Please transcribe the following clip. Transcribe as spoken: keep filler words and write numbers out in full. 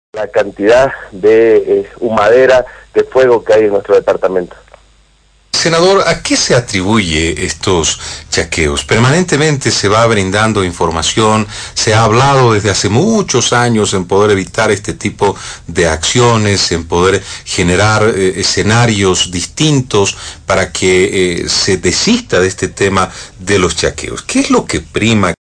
la cantidad de eh, humadera, de fuego que hay en nuestro departamento. Senador, ¿a qué se atribuye estos chaqueos? Permanentemente se va brindando información, se ha hablado desde hace muchos años en poder evitar este tipo de acciones, en poder generar eh, escenarios distintos para que eh, se desista de este tema de los chaqueos. ¿Qué es lo que prima?